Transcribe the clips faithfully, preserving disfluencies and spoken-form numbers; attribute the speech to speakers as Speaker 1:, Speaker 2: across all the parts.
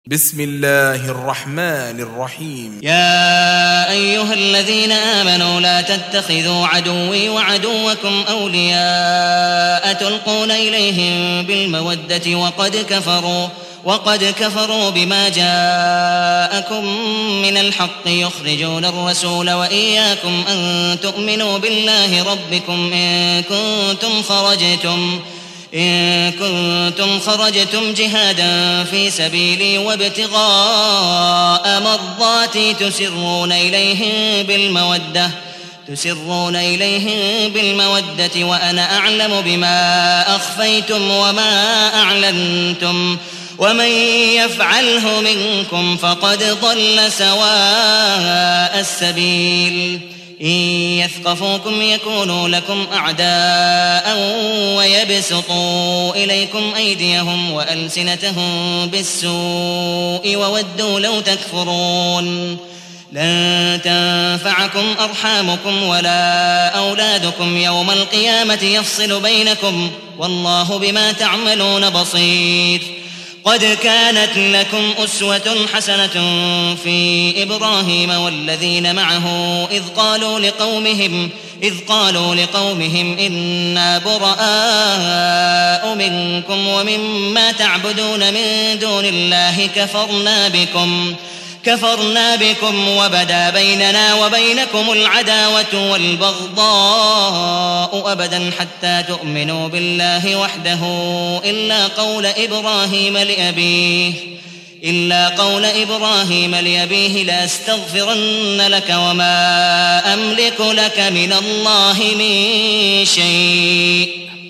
Speaker 1: بسم الله الرحمن الرحيم.
Speaker 2: يا أيها الذين آمنوا لا تتخذوا عدوي وعدوكم أولياء تلقون إليهم بالمودة وقد كفروا وقد كفروا بما جاءكم من الحق يخرجون الرسول وإياكم أن تؤمنوا بالله ربكم إن كنتم خرجتم إن كنتم خرجتم جهادا في سبيلي وابتغاء مرضاتي تسرون إليهم بالمودة تسرون إليهم بالمودة وأنا أعلم بما أخفيتم وما أعلنتم ومن يفعله منكم فقد ضل سواء السبيل إن يثقفوكم يكونوا لكم أعداء ويبسطوا إليكم أيديهم وألسنتهم بالسوء وودوا لو تكفرون لن تنفعكم أرحامكم ولا أولادكم يوم القيامة يفصل بينكم والله بما تعملون بصير. قد كانت لكم أسوة حسنة في إبراهيم والذين معه إذ قالوا لقومهم إذ قالوا لقومهم إنا براء منكم ومما تعبدون من دون الله كفرنا بكم كفرنا بكم وبدا بيننا وبينكم العداوة والبغضاء أبدا حتى تؤمنوا بالله وحده إلا قول إبراهيم لأبيه إلا قول إبراهيم لأبيه لأستغفرن لك وما أملك لك من الله من شيء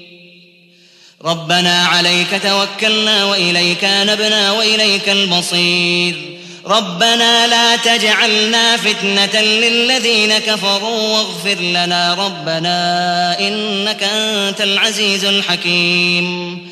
Speaker 2: ربنا عليك توكلنا وإليك أنبنا وإليك المصير. ربنا لا تجعلنا فتنة للذين كفروا واغفر لنا ربنا إنك أنت العزيز الحكيم.